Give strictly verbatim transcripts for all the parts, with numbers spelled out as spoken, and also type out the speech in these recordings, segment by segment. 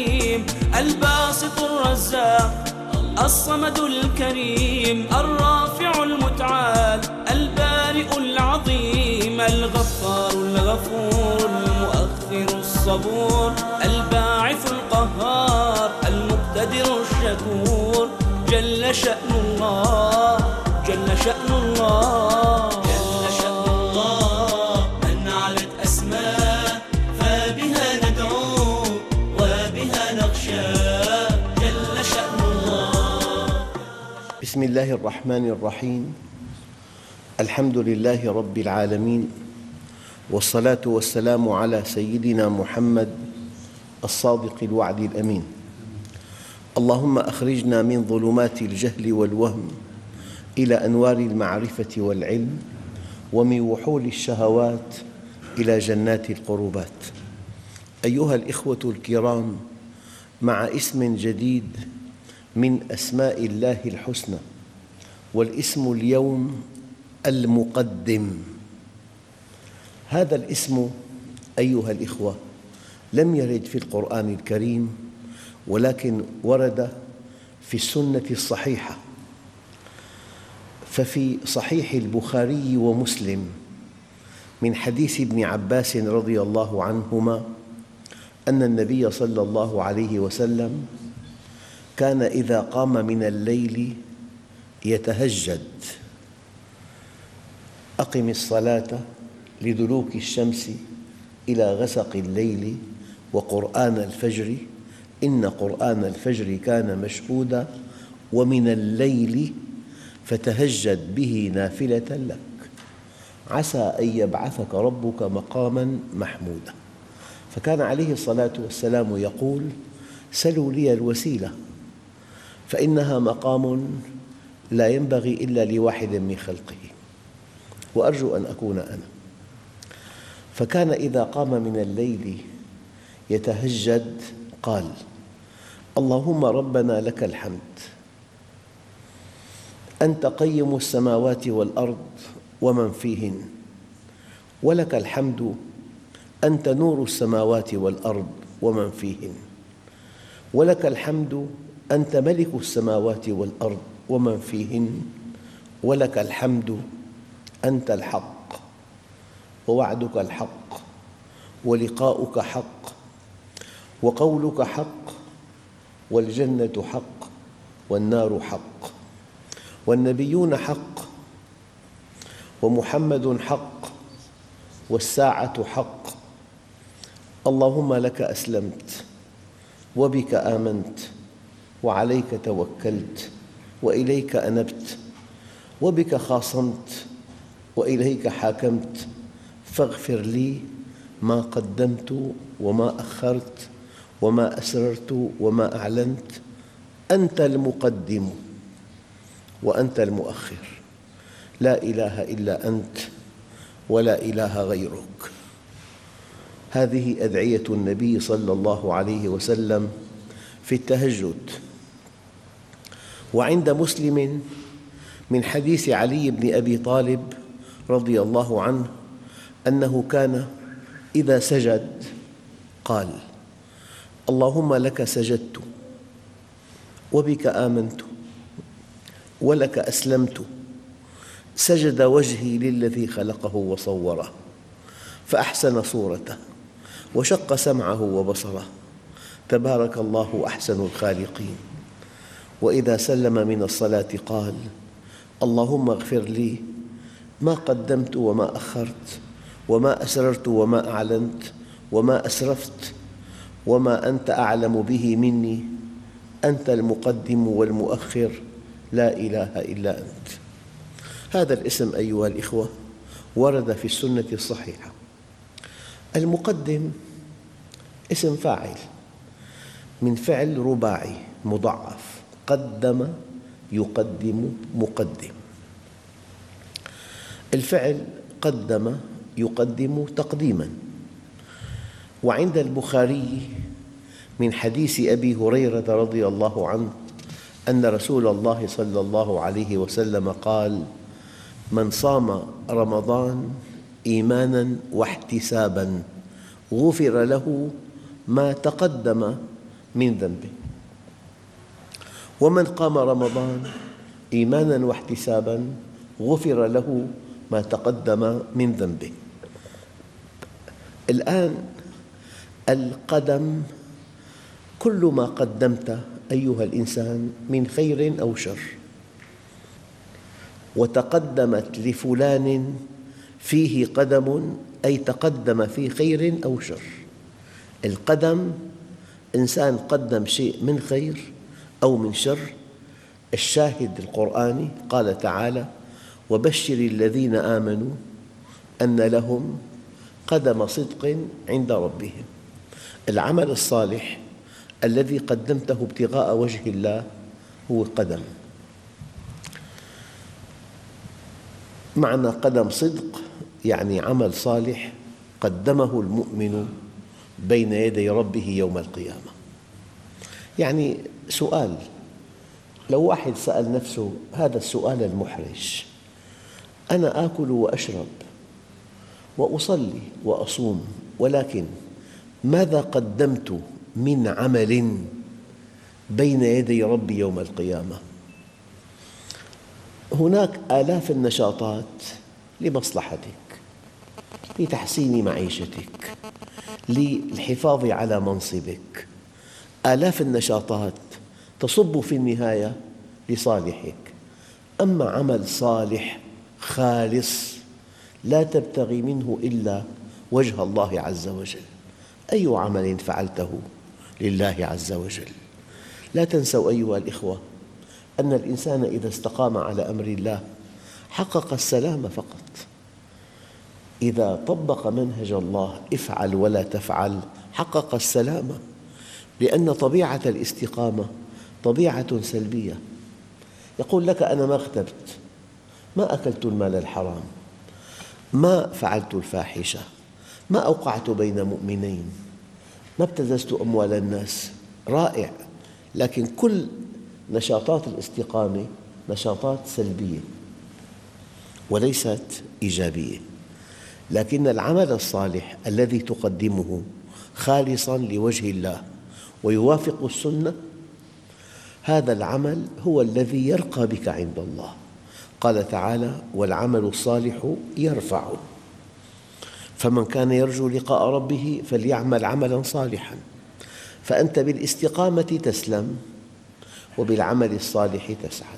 الحليم الباسط الرزاق الصمد الكريم الرافع المتعال البارئ العظيم الغفار الغفور المؤخر الصبور الباعث القهار المقتدر الشكور جل شأن الله جل شأن الله جل شأن الله من علت أسماء فبها ندعو وبها نخشى جل شأن الله. بسم الله الرحمن الرحيم. الحمد لله رب العالمين، والصلاة والسلام على سيدنا محمد الصادق الوعد الأمين. اللهم أخرجنا من ظلمات الجهل والوهم إلى أنوار المعرفة والعلم، ومن وحول الشهوات إلى جنات القربات. أيها الإخوة الكرام، مع اسم جديد من أسماء الله الحسنى، والاسم اليوم المقدم. هذا الاسم أيها الإخوة لم يرد في القرآن الكريم، ولكن ورد في السنة الصحيحة. ففي صحيح البخاري ومسلم من حديث ابن عباس رضي الله عنهما أن النبي صلى الله عليه وسلم كان إذا قام من الليل يتهجد: أقم الصلاة لدلوك الشمس إلى غسق الليل وقرآن الفجر إن قرآن الفجر كان مشهودا ومن الليل فتهجد به نافلة لك عسى أن يبعثك ربك مقاما محمودا. فكان عليه الصلاة والسلام يقول: سلوا لي الوسيلة فإنها مقام لا ينبغي إلا لواحد من خلقه، وأرجو أن أكون أنا. فكان إذا قام من الليل يتهجد قال: اللهم ربنا لك الحمد، أنت قيم السماوات والأرض ومن فيهن، ولك الحمد أنت نور السماوات والأرض ومن فيهن، ولك الحمد أنت ملك السماوات والأرض ومن فيهن، ولك الحمد أنت الحق، ووعدك الحق، ولقاؤك حق، وقولك حق، والجنة حق، والنار حق، والنبيون حق، ومحمد حق، والساعة حق. اللهم لك أسلمت، وبك آمنت، وعليك توكلت، وإليك أنبت، وبك خاصمت، وإليك حاكمت، فاغفر لي ما قدمت وما أخرت وما أسررت وما أعلنت، أنت المقدم وأنت المؤخر، لا إله إلا أنت ولا إله غيرك. هذه أدعية النبي صلى الله عليه وسلم في التهجد. وعند مسلم من حديث علي بن أبي طالب رضي الله عنه أنه كان إذا سجد قال: اللهم لك سجدت، وبك آمنت، ولك أسلمت، سجد وجهي للذي خلقه وصوره فأحسن صورته وشق سمعه وبصره، تبارك الله أحسن الخالقين. وإذا سلم من الصلاة قال: اللهم اغفر لي ما قدمت وما أخرت وما أسررت وما أعلنت وما أسرفت وما أنت أعلم به مني، أنت المقدم والمؤخر، لا إله إلا أنت. هذا الاسم أيها الإخوة ورد في السنة الصحيحة. المقدم اسم فاعل من فعل رباعي مضاعف: قدم يقدم مقدم. الفعل قدم يقدم تقديماً. وعند البخاري من حديث أبي هريرة رضي الله عنه أن رسول الله صلى الله عليه وسلم قال: من صام رمضان إيماناً واحتساباً غفر له ما تقدم من ذنبه. ومن قام رمضان إيمانا واحتسابا غفر له ما تقدم من ذنبه. الآن القدم كل ما قدمت أيها الإنسان من خير أو شر، وتقدمت لفلان فيه قدم، أي تقدم في خير أو شر. القدم إنسان قدم شيء من خير أو من شر. الشاهد القرآني قال تعالى: وبشر الذين آمنوا أن لهم قدم صدق عند ربهم. العمل الصالح الذي قدمته ابتغاء وجه الله هو قدم. معنى قدم صدق يعني عمل صالح قدمه المؤمن بين يدي ربه يوم القيامة. يعني سؤال، لو واحد سأل نفسه هذا السؤال المحرج: أنا آكل وأشرب وأصلي وأصوم، ولكن ماذا قدمت من عمل بين يدي ربي يوم القيامة؟ هناك آلاف النشاطات لمصلحتك، لتحسين معيشتك، للحفاظ على منصبك. آلاف النشاطات تصب في النهاية لصالحك. أما عمل صالح خالص لا تبتغي منه إلا وجه الله عز وجل، أي عمل فعلته لله عز وجل. لا تنسوا أيها الإخوة أن الإنسان إذا استقام على أمر الله حقق السلام فقط. إذا طبق منهج الله افعل ولا تفعل حقق السلام، لأن طبيعة الاستقامة طبيعة سلبية. يقول لك: أنا ما اغتبت، ما أكلت المال الحرام، ما فعلت الفاحشة، ما أوقعت بين مؤمنين، ما ابتززت أموال الناس. رائع، لكن كل نشاطات الاستقامة نشاطات سلبية وليست إيجابية. لكن العمل الصالح الذي تقدمه خالصاً لوجه الله ويوافق السنة، هذا العمل هو الذي يرقى بك عند الله. قال تعالى: والعمل الصالح يرفعه. فمن كان يرجو لقاء ربه فليعمل عملاً صالحاً. فأنت بالاستقامة تسلم، وبالعمل الصالح تسعد،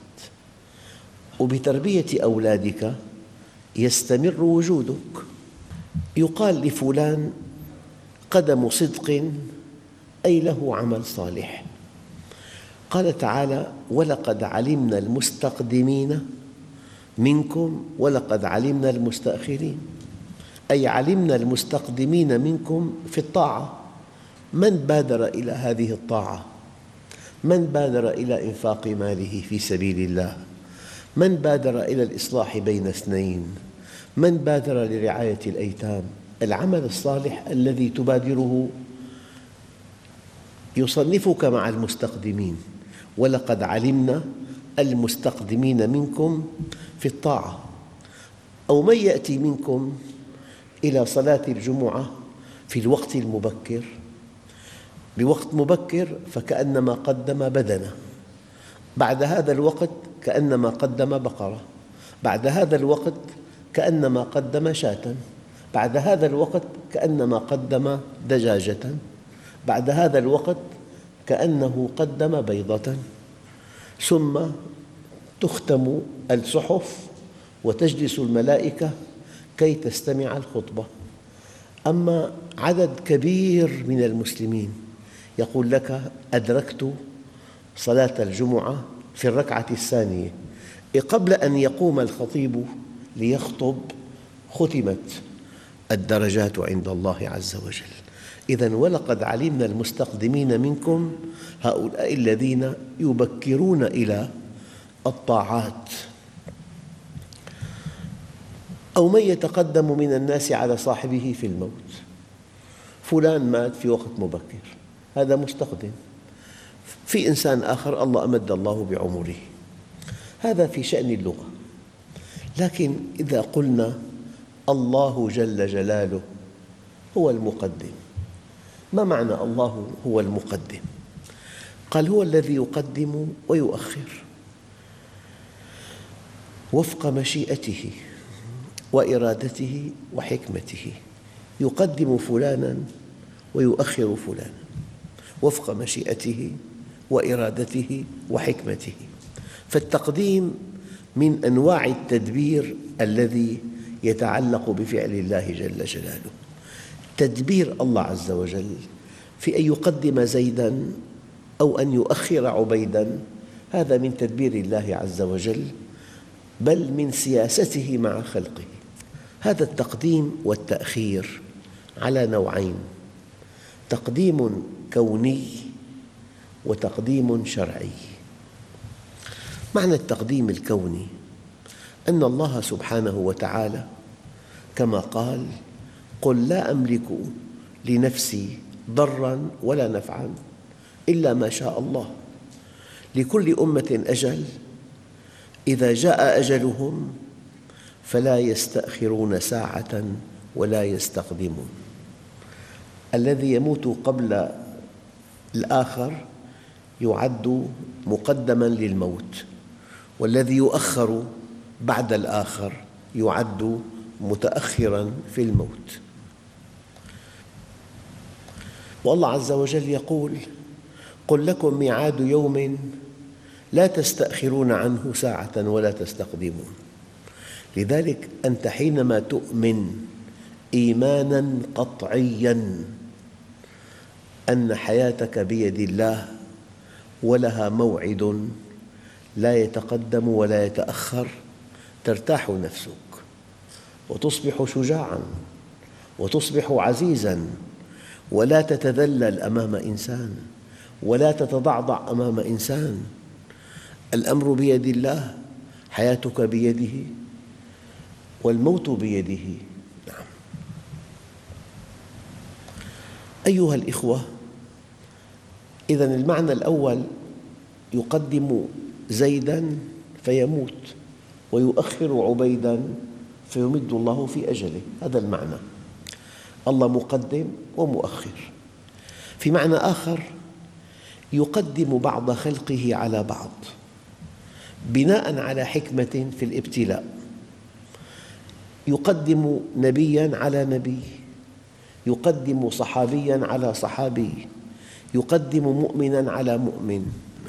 وبتربية أولادك يستمر وجودك. يقال لفلان قدم صدق، أي له عمل صالح. قال تعالى: ولقد علمنا المستقدمين منكم ولقد علمنا المستأخرين، أي علمنا المستقدمين منكم في الطاعة. من بادر إلى هذه الطاعة؟ من بادر إلى إنفاق ماله في سبيل الله؟ من بادر إلى الإصلاح بين اثنين؟ من بادر لرعاية الأيتام؟ العمل الصالح الذي تبادره يصنفك مع المستقدمين. ولقد علمنا المستقدمين منكم في الطاعة. أو من يأتي منكم إلى صلاة الجمعة في الوقت المبكر، بوقت مبكر فكأنما قدم بدنه، بعد هذا الوقت كأنما قدم بقرة، بعد هذا الوقت كأنما قدم شاة، بعد هذا الوقت كأنما قدم دجاجة، بعد هذا الوقت كأنه قدم بيضة. ثم تختم الصحف وتجلس الملائكة كي تستمع الخطبة. أما عدد كبير من المسلمين يقول لك: أدركت صلاة الجمعة في الركعة الثانية، قبل أن يقوم الخطيب ليخطب ختمت الدرجات عند الله عز وجل. إذن ولقد علمنا المستقدمين منكم، هؤلاء الذين يبكرون إلى الطاعات. أو من يتقدم من الناس على صاحبه في الموت، فلان مات في وقت مبكر، هذا مستقدم. في إنسان آخر الله أمد الله بعمره، هذا في شأن اللغة. لكن إذا قلنا الله جل جلاله هو المقدم، ما معنى الله هو المقدم؟ قال هو الذي يقدم ويؤخر وفق مشيئته وإرادته وحكمته، يقدم فلانا ويؤخر فلانا وفق مشيئته وإرادته وحكمته. فالتقديم من أنواع التدبير الذي يتعلق بفعل الله جل جلاله. تدبير الله عز وجل في أن يقدم زيداً أو أن يؤخر عبيداً، هذا من تدبير الله عز وجل، بل من سياسته مع خلقه. هذا التقديم والتأخير على نوعين: تقديم كوني وتقديم شرعي. معنى التقديم الكوني أن الله سبحانه وتعالى كما قال: قل لا أملك لنفسي ضراً ولا نفعاً إلا ما شاء الله، لكل أمة أجل، إذا جاء أجلهم فلا يستأخرون ساعة ولا يستقدمون. الذي يموت قبل الآخر يعد مقدماً للموت، والذي يؤخر بعد الآخر يعد متأخراً في الموت. والله عز وجل يقول: قل لكم ميعاد يوم لا تستأخرون عنه ساعة ولا تستقدمون. لذلك أنت حينما تؤمن إيماناً قطعياً أن حياتك بيد الله ولها موعد لا يتقدم ولا يتأخر، ترتاح نفسك وتصبح شجاعاً وتصبح عزيزاً، ولا تتذلل أمام إنسان ولا تتضعضع أمام إنسان. الأمر بيد الله، حياتك بيده والموت بيده. نعم. أيها الإخوة، إذن المعنى الأول يقدم زيداً فيموت ويؤخر عبيداً فيمد الله في أجله، هذا المعنى. الله مقدم ومؤخر. في معنى آخر يقدم بعض خلقه على بعض بناءً على حكمة في الابتلاء، يقدم نبياً على نبي، يقدم صحابياً على صحابي، يقدم مؤمناً على مؤمن.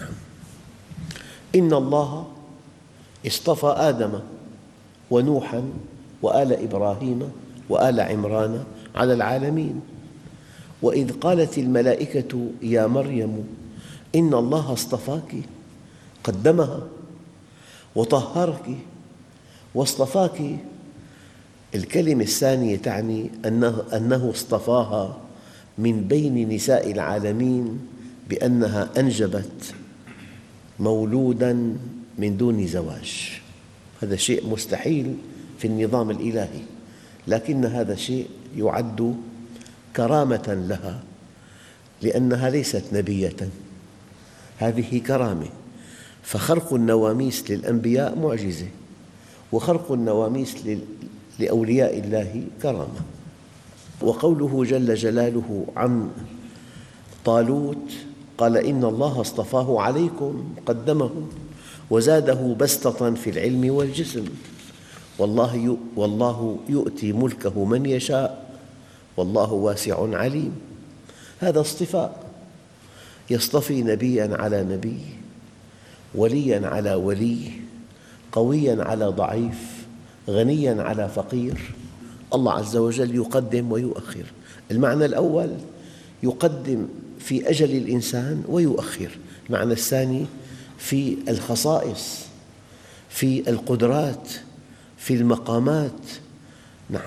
إن الله اصطفى آدم ونوحاً وآل إبراهيم وآل عمران على العالمين، وإذ قالت الملائكة يا مريم إن الله اصطفاك، قدمها وطهرك واصطفاك. الكلمة الثانية تعني أنه, أنه اصطفاها من بين نساء العالمين بأنها أنجبت مولوداً من دون زواج. هذا شيء مستحيل في النظام الإلهي، لكن هذا الشيء يعد كرامة لها لأنها ليست نبية، هذه كرامة. فخرق النواميس للأنبياء معجزة، وخرق النواميس لأولياء الله كرامة. وقوله جل جلاله عن طالوت قال إن الله اصطفاه عليكم، قدمه وزاده بسطة في العلم والجسم، والله والله يؤتي ملكه من يشاء والله واسع عليم. هذا اصطفاء، يصطفي نبياً على نبي، ولياً على ولي، قوياً على ضعيف، غنياً على فقير. الله عز وجل يقدم ويؤخر. المعنى الأول يقدم في أجل الإنسان ويؤخر. المعنى الثاني في الخصائص، في القدرات، في المقامات. نعم،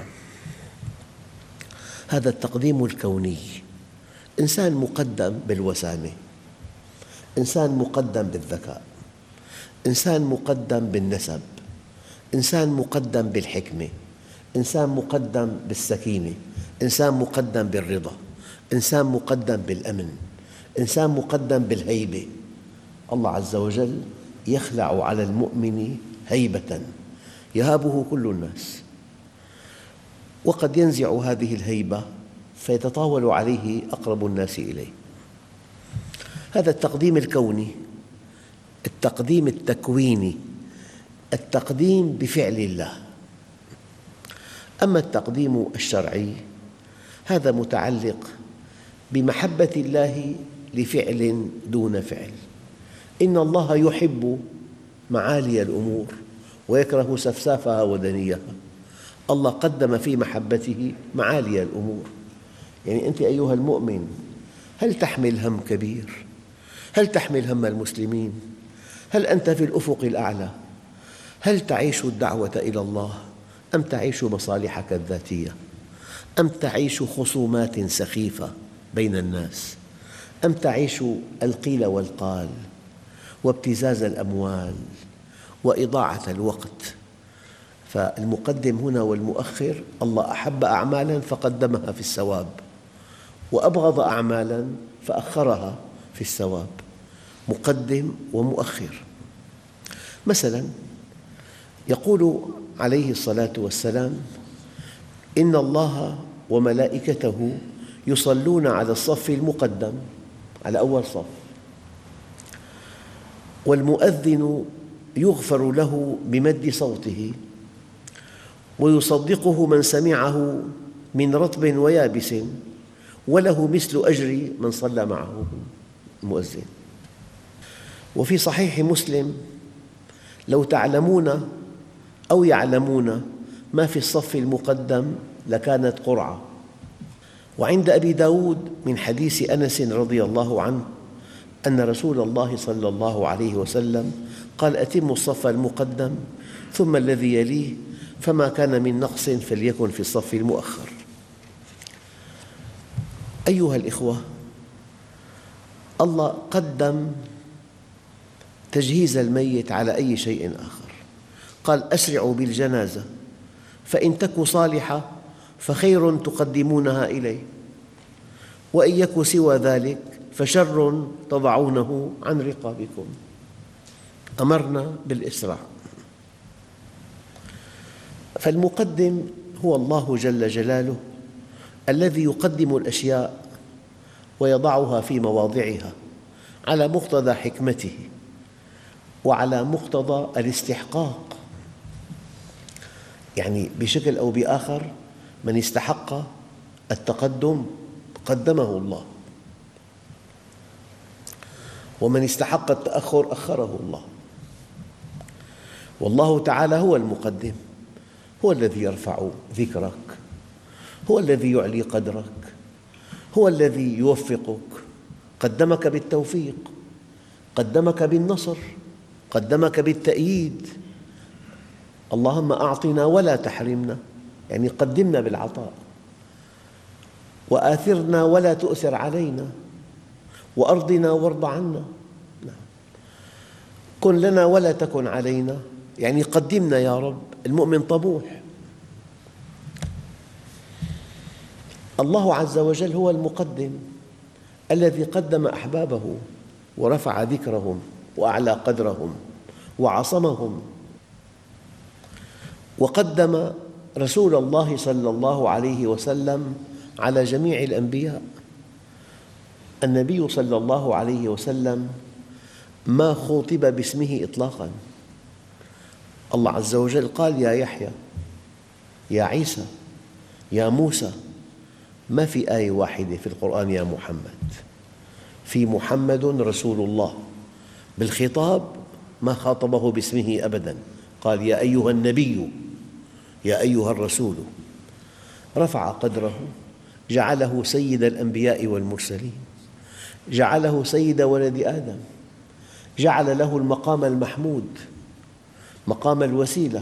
هذا التقديم الكوني. إنسان مقدم بالوسامة، إنسان مقدم بالذكاء، إنسان مقدم بالنسب، إنسان مقدم بالحكمة، إنسان مقدم بالسكينة، إنسان مقدم بالرضا، إنسان مقدم بالأمن، إنسان مقدم بالهيبة. الله عز وجل يخلع على المؤمن هيبة يهابه كل الناس، وقد ينزع هذه الهيبة فيتطاول عليه أقرب الناس إليه. هذا التقديم الكوني، التقديم التكويني، التقديم بفعل الله. أما التقديم الشرعي هذا متعلق بمحبة الله لفعل دون فعل. إن الله يحب معالي الأمور ويكره سفسافها ودنيها. الله قدم في محبته معالي الأمور. يعني أنت أيها المؤمن، هل تحمل هم كبير؟ هل تحمل هم المسلمين؟ هل أنت في الأفق الأعلى؟ هل تعيش الدعوة إلى الله أم تعيش مصالحك الذاتية؟ أم تعيش خصومات سخيفة بين الناس؟ أم تعيش القيل والقال وابتزاز الأموال وإضاعة الوقت؟ فالمقدم هنا والمؤخر، الله أحب أعمالاً فقدمها في الثواب، وأبغض أعمالاً فأخرها في الثواب. مقدم ومؤخر. مثلاً يقول عليه الصلاة والسلام: إن الله وملائكته يصلون على الصف المقدم، على أول صف، والمؤذن يغفر له بمد صوته، ويصدقه من سمعه من رطب ويابس، وله مثل أجر من صلى معه المؤذن. وفي صحيح مسلم: لو تعلمون أو يعلمون ما في الصف المقدم لكانت قرعة. وعند أبي داود من حديث أنس رضي الله عنه أن رسول الله صلى الله عليه وسلم قال: أتموا الصف المقدم ثم الذي يليه، فما كان من نقص فليكن في الصف المؤخر. أيها الإخوة، الله قدم تجهيز الميت على أي شيء آخر. قال: أسرعوا بالجنازة فإن تك صالحة فخير تقدمونها إليه، وإن يك سوى ذلك فشر تضعونه عن رقابكم. أمرنا بالإسراع. فالمقدم هو الله جل جلاله الذي يقدم الأشياء ويضعها في مواضعها على مقتضى حكمته وعلى مقتضى الاستحقاق. يعني بشكل أو بآخر من استحق التقدم قدمه الله، ومن استحق التأخر أخره الله. والله تعالى هو المقدم، هو الذي يرفع ذكرك، هو الذي يعلي قدرك، هو الذي يوفقك. قدمك بالتوفيق، قدمك بالنصر، قدمك بالتأييد. اللهم أعطنا ولا تحرمنا، يعني قدمنا بالعطاء. وآثرنا ولا تؤثر علينا، وأرضنا وارض عنا. كن لنا ولا تكن علينا، يعني قدمنا يا رب. المؤمن طموح. الله عز وجل هو المقدم الذي قدم أحبابه ورفع ذكرهم وأعلى قدرهم وعصمهم، وقدم رسول الله صلى الله عليه وسلم على جميع الأنبياء. النبي صلى الله عليه وسلم ما خوطب باسمه إطلاقاً. الله عز وجل قال: يا يحيى، يا عيسى، يا موسى. ما في آية واحدة في القرآن يا محمد. في محمد رسول الله. بالخطاب ما خاطبه باسمه أبداً، قال: يا أيها النبي، يا أيها الرسول. رفع قدره، جعله سيد الأنبياء والمرسلين، جعله سيد ولد آدم، جعل له المقام المحمود، مقام الوسيلة.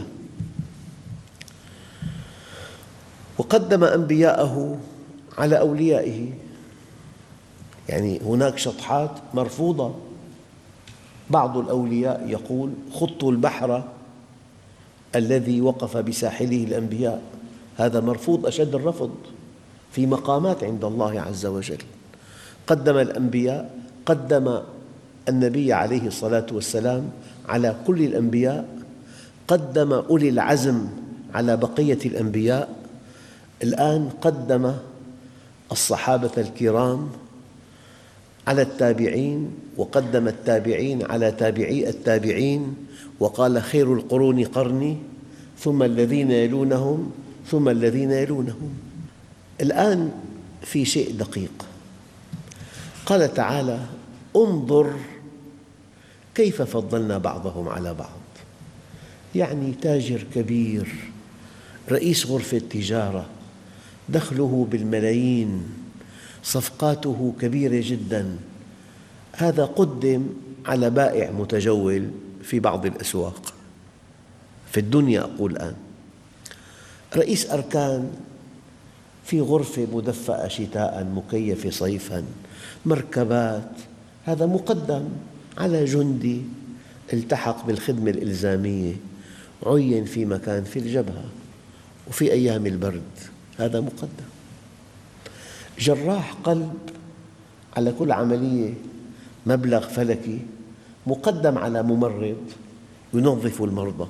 وقدم أنبياءه على أوليائه. يعني هناك شطحات مرفوضة. بعض الأولياء يقول: خضت البحر الذي وقف بساحله الأنبياء. هذا مرفوض أشد الرفض في مقامات عند الله عز وجل. قدم الأنبياء، قدم النبي عليه الصلاة والسلام على كل الأنبياء، قدم أولي العزم على بقية الأنبياء. الآن قدم الصحابة الكرام على التابعين، وقدم التابعين على تابعي التابعين، وقال خير القرون قرني ثم الذين يلونهم ثم الذين يلونهم. الآن في شيء دقيق، قال تعالى انظر كيف فضلنا بعضهم على بعض. يعني تاجر كبير، رئيس غرفة تجارة، دخله بالملايين، صفقاته كبيرة جداً، هذا قدم على بائع متجول في بعض الأسواق في الدنيا. أقول الآن رئيس أركان في غرفة مدفأة شتاءً مكيفة صيفاً، مركبات، هذا مقدم على جندي التحق بالخدمة الإلزامية، عين في مكان في الجبهة وفي أيام البرد، هذا مقدم. جراح قلب على كل عملية مبلغ فلكي، مقدم على ممرض ينظف المرضى.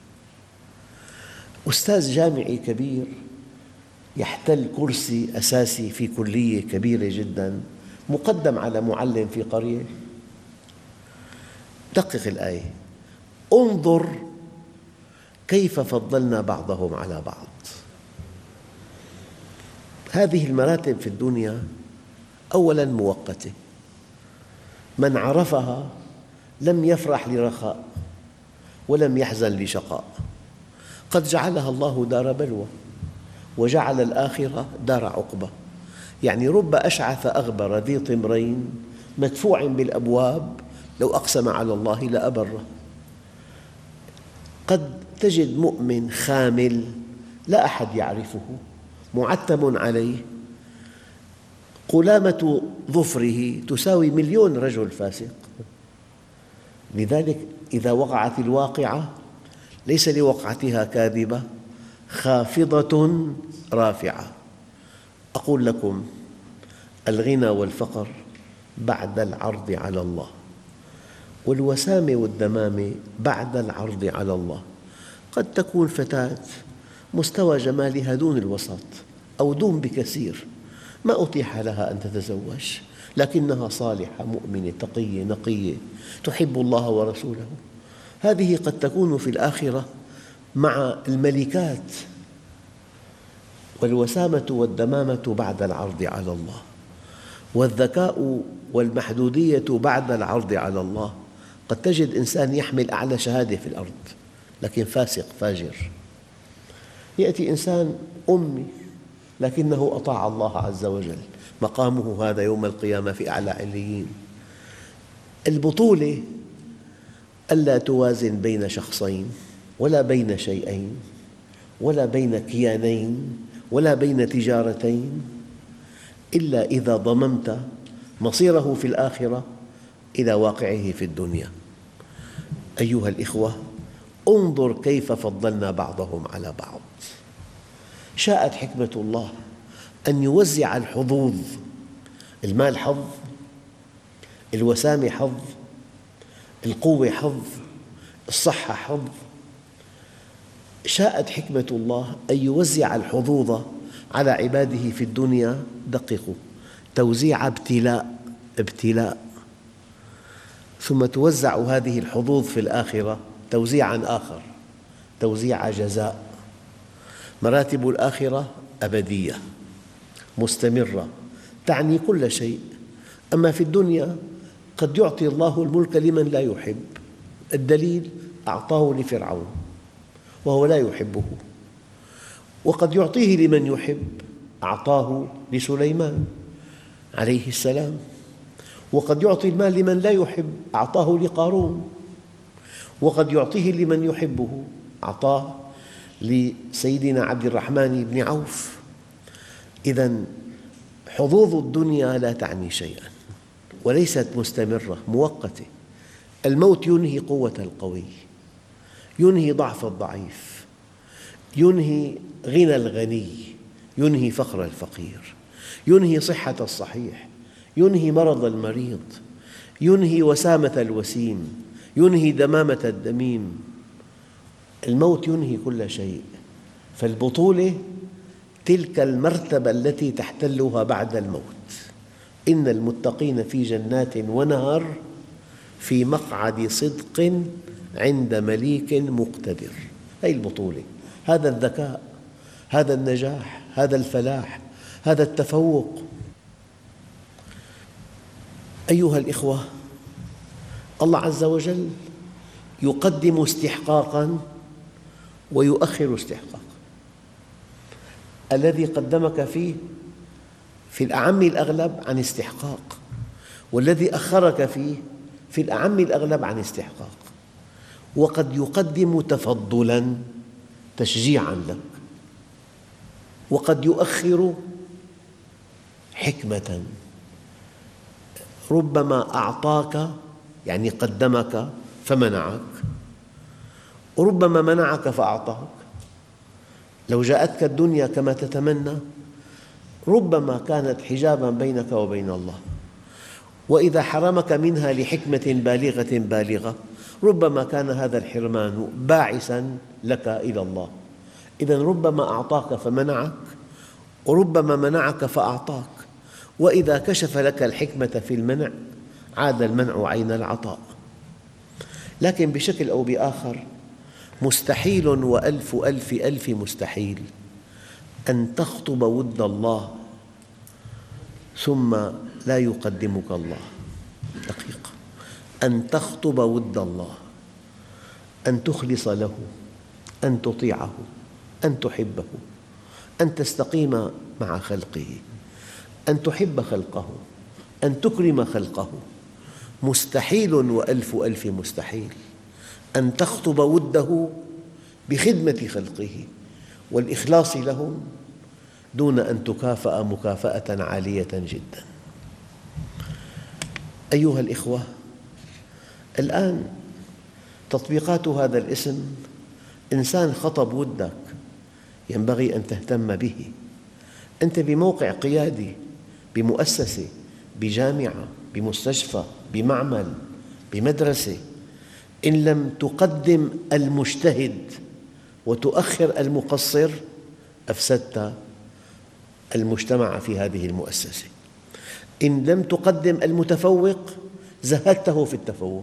أستاذ جامعي كبير يحتل كرسي أساسي في كلية كبيرة جداً، مقدم على معلم في قرية. دقق الآية، انظر كيف فضلنا بعضهم على بعض. هذه المراتب في الدنيا أولاً مؤقتة، من عرفها لم يفرح لرخاء ولم يحزن لشقاء. قد جعلها الله دار بلوى وجعل الآخرة دار عقبة. يعني رب أشعث أغبر ذي طمرين مدفوع بالأبواب لو أقسم على الله لأبره. قد تجد مؤمن خامل لا أحد يعرفه، معتم عليه، قلامة ظفره تساوي مليون رجل فاسق. لذلك إذا وقعت الواقعة ليس لوقعتها كاذبة، خافضة رافعة. أقول لكم الغنى والفقر بعد العرض على الله، والوسامة والدمامة بعد العرض على الله. قد تكون فتاة مستوى جمالها دون الوسط أو دون بكثير، ما أتيح لها أن تتزوج، لكنها صالحة مؤمنة تقية نقية تحب الله ورسوله. هذه قد تكون في الآخرة مع الملكات. والوسامة والدمامة بعد العرض على الله، والذكاء والمحدودية بعد العرض على الله. قد تجد إنسان يحمل أعلى شهادة في الأرض لكن فاسق فاجر. يأتي إنسان أمي لكنه أطاع الله عز وجل، مقامه هذا يوم القيامة في أعلى عليين. البطولة ألا توازن بين شخصين ولا بين شيئين ولا بين كيانين ولا بين تجارتين، إلا إذا ضممت مصيره في الآخرة إلى واقعه في الدنيا. أيها الإخوة، انظر كيف فضلنا بعضهم على بعض. شاءت حكمة الله أن يوزع الحظوظ، المال حظ، الوسامة حظ، القوة حظ، الصحة حظ. شاءت حكمة الله أن يوزع الحظوظ على عباده في الدنيا. دققوا، توزيع ابتلاء ابتلاء، ثم توزع هذه الحظوظ في الآخرة توزيعاً آخر، توزيع جزاء. مراتب الآخرة أبدية مستمرة، تعني كل شيء. أما في الدنيا قد يعطي الله الملك لمن لا يحب. الدليل أعطاه لفرعون وهو لا يحبه، وقد يعطيه لمن يحب، أعطاه لسليمان عليه السلام، وقد يعطي المال لمن لا يحب، أعطاه لقارون، وقد يعطيه لمن يحبه، أعطاه لسيدنا عبد الرحمن بن عوف. إذن حظوظ الدنيا لا تعني شيئاً وليست مستمرة، مؤقتة. الموت ينهي قوة القوي، ينهي ضعف الضعيف، ينهي غنى الغني، ينهي فقر الفقير، ينهي صحة الصحيح، ينهي مرض المريض، ينهي وسامة الوسيم، ينهي دمامة الدميم. الموت ينهي كل شيء. فالبطولة تلك المرتبة التي تحتلها بعد الموت، إن المتقين في جنات ونهر في مقعد صدق عند مليك مقتدر. هذه البطولة، هذا الذكاء، هذا النجاح، هذا الفلاح، هذا التفوق. أيها الإخوة، الله عز وجل يقدم استحقاقاً ويؤخر استحقاقاً. الذي قدمك فيه في الأعم الأغلب عن استحقاق، والذي أخرك فيه في الأعم الأغلب عن استحقاق. وقد يقدم تفضلاً تشجيعاً لك، وقد يؤخر حكمة. ربما أعطاك يعني قدمك فمنعك، وربما منعك فأعطاك. لو جاءتك الدنيا كما تتمنى ربما كانت حجاباً بينك وبين الله، وإذا حرمك منها لحكمة بالغة بالغة ربما كان هذا الحرمان باعثاً لك إلى الله. إذن ربما أعطاك فمنعك، وربما منعك فأعطاك، وإذا كشف لك الحكمة في المنع عاد المنع عين العطاء. لكن بشكل أو بآخر مستحيل وألف ألف ألف مستحيل أن تخطب ود الله ثم لا يقدمك الله. دقيقة، أن تخطب ود الله، أن تخلص له، أن تطيعه، أن تحبه، أن تستقيم مع خلقه، أن تحب خلقه، أن تكرم خلقه. مستحيل وألف ألف مستحيل أن تخطب وده بخدمة خلقه والإخلاص لهم دون أن تكافأ مكافأة عالية جدا. أيها الإخوة، الآن تطبيقات هذا الاسم: إنسان خطب ودك ينبغي أن تهتم به. أنت بموقع قيادي، بمؤسسة، بجامعة، بمستشفى، بمعمل، بمدرسة، إن لم تقدم المجتهد وتؤخر المقصر أفسدت المجتمع في هذه المؤسسة. إن لم تقدم المتفوق زهدته في التفوق.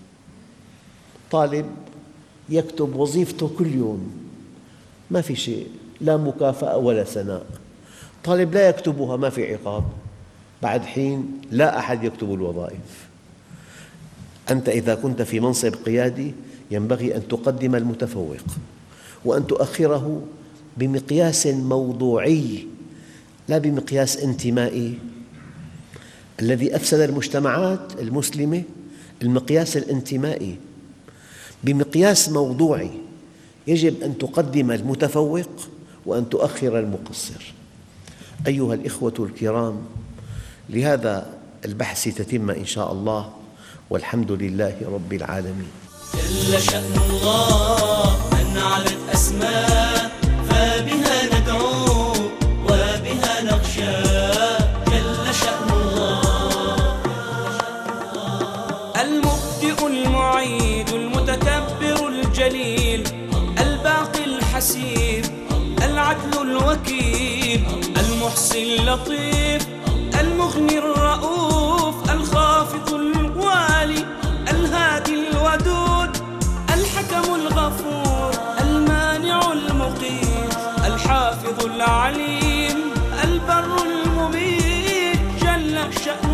طالب يكتب وظيفته كل يوم ما في شيء، لا مكافأة ولا ثناء. طالب لا يكتبها ما في عقاب، بعد حين لا أحد يكتب الوظائف. أنت إذا كنت في منصب قيادي ينبغي أن تقدم المتفوق وأن تؤخره بمقياس موضوعي لا بمقياس انتمائي. الذي أفسد المجتمعات المسلمة المقياس الانتمائي. بمقياس موضوعي يجب أن تقدم المتفوق وأن تؤخر المقصر. أيها الإخوة الكرام، لهذا البحث تتم إن شاء الله، والحمد لله رب العالمين. جل شأن الله من علت أسماء، فبها ندعو وبها نخشى. جل شأن الله المبدئ المعيد المتكبر الجليل الباقي الحسيب العدل الوكيل المحصي اللطيف المغني الرؤوف الخافض الوالي الهادي الودود الحكم الغفور المانع المقيت الحافظ العليم البر المميت. جل شأنه